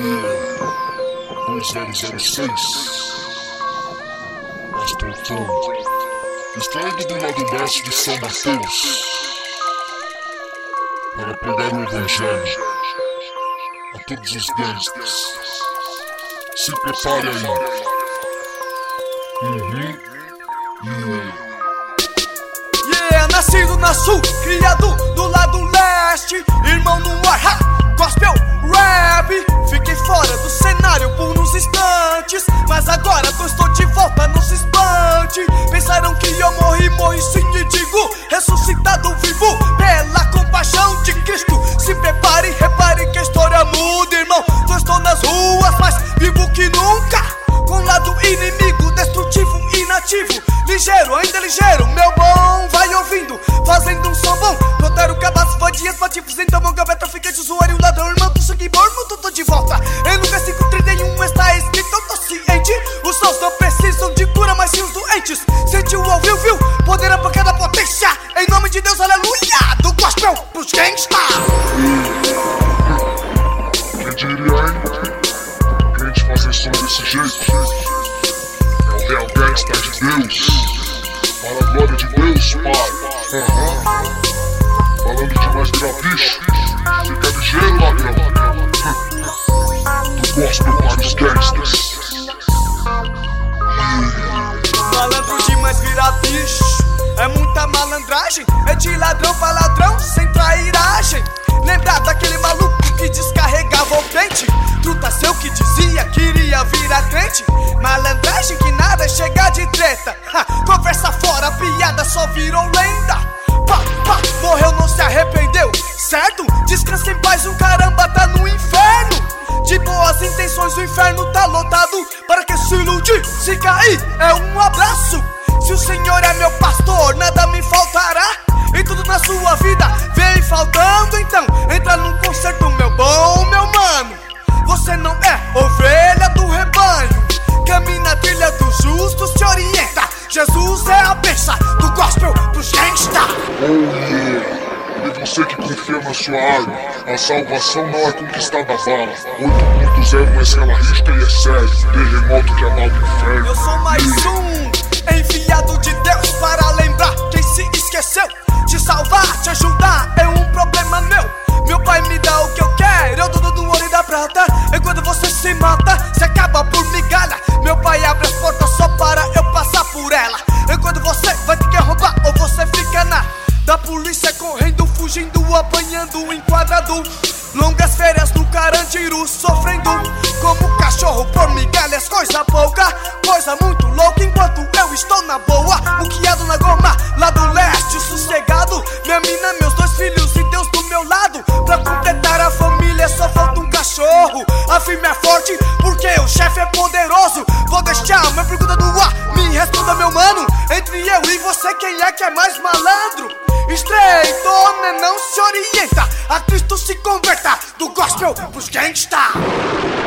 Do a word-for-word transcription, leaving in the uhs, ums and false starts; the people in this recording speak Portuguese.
dois zero zero seis Astrotron, extraído do lado baixo de São Mateus, para pregar o Evangelho a todos os gangsters. Se prepare aí. Uhum. Yeah. Yeah, nascido na sul, criado do lado leste, irmão no ar, ha, gospel rap. Fiquei fora do cenário por uns instantes, mas agora eu estou de volta, não se espante. Pensaram que eu morri, morri sim e digo, ressuscitado vivo pela compaixão de Cristo. Se prepare, repare que a história muda, irmão. Eu estou nas ruas, mas vivo que nunca, com lado inimigo, destrutivo, inativo, ligeiro, ainda ligeiro, meu bom, vai ouvindo, fazendo um som bom. Notaram cabaços, vadias, patifes, então mão, gaveta, traficante, usuário, ladrão, irmão do sangue morno, tô, tô de volta. Em Lucas cinco trinta e um está escrito, eu tô ciente, os sons não precisam de cura, mas sim os doentes. Sentiu, ouviu, viu, poder a pancada potência, em nome de Deus, aleluia, do gospel pros gangsta. Quem diria, hein? Crente fazer som desse jeito. É o real gangsta de Deus, para a glória de Deus, Pai. Uhum. Falando demais vira bicho, fica ligeiro, ladrão. Do gospel para os gangsters. Malandro demais vira bicho, é muita malandragem, é de ladrão pra ladrão, sem trairagem. Lembra daquele maluco que descarregava o pente? Truta seu que dizia que iria virar crente. Malandragem que nada chega de treta, ha, conversa fora, piada só virou lenda. Pá, pá, morreu, não se arrependeu, certo? Descansa em paz, um caramba tá no inferno. De boas intenções o inferno tá lotado, para que se iludir, se cair é um abraço. Se o Senhor é meu pastor, nada me faltará, e tudo na sua vida vem faltando. Então entra num concerto, meu bom, meu mano. Você não é ovelha do rebanho, caminha na trilha dos justos, te orienta. Jesus é a bênção do gospel pros gangsta. Oh yeah. E você que confia na sua arma, a salvação não é conquistada a bala. oito ponto zero não é escala risca e é sério, terremoto que abala o inferno. Eu sou mais um enviado de Deus para lembrar quem se esqueceu de salvar, te ajudar, é um problema meu. Meu pai me dá o que eu quero, eu dou do ouro e da prata. Enquanto você se mata, se acaba por migalha. Meu pai abre as portas só para eu passar por ela. Enquanto você vai ter que roubar ou você fica na da polícia correndo, fugindo, apanhando, enquadrado. Longas férias no Carandiru, sofrendo como cachorro por migalhas, coisa pouca, coisa muito louca. Enquanto eu estou na boa, muqueado na goma, lá do leste, sossegado. Minha mina, meus dois filhos e Deus do meu lado. Pra completar a família só falta um cachorro. A firme é forte porque o chefe é poderoso. Vou deixar uma pergunta no ar, me responda, meu mano. Entre eu e você, quem é que é mais malandro? Estreito, né, não se orienta, a Cristo se converta, do gospel pros gangsta.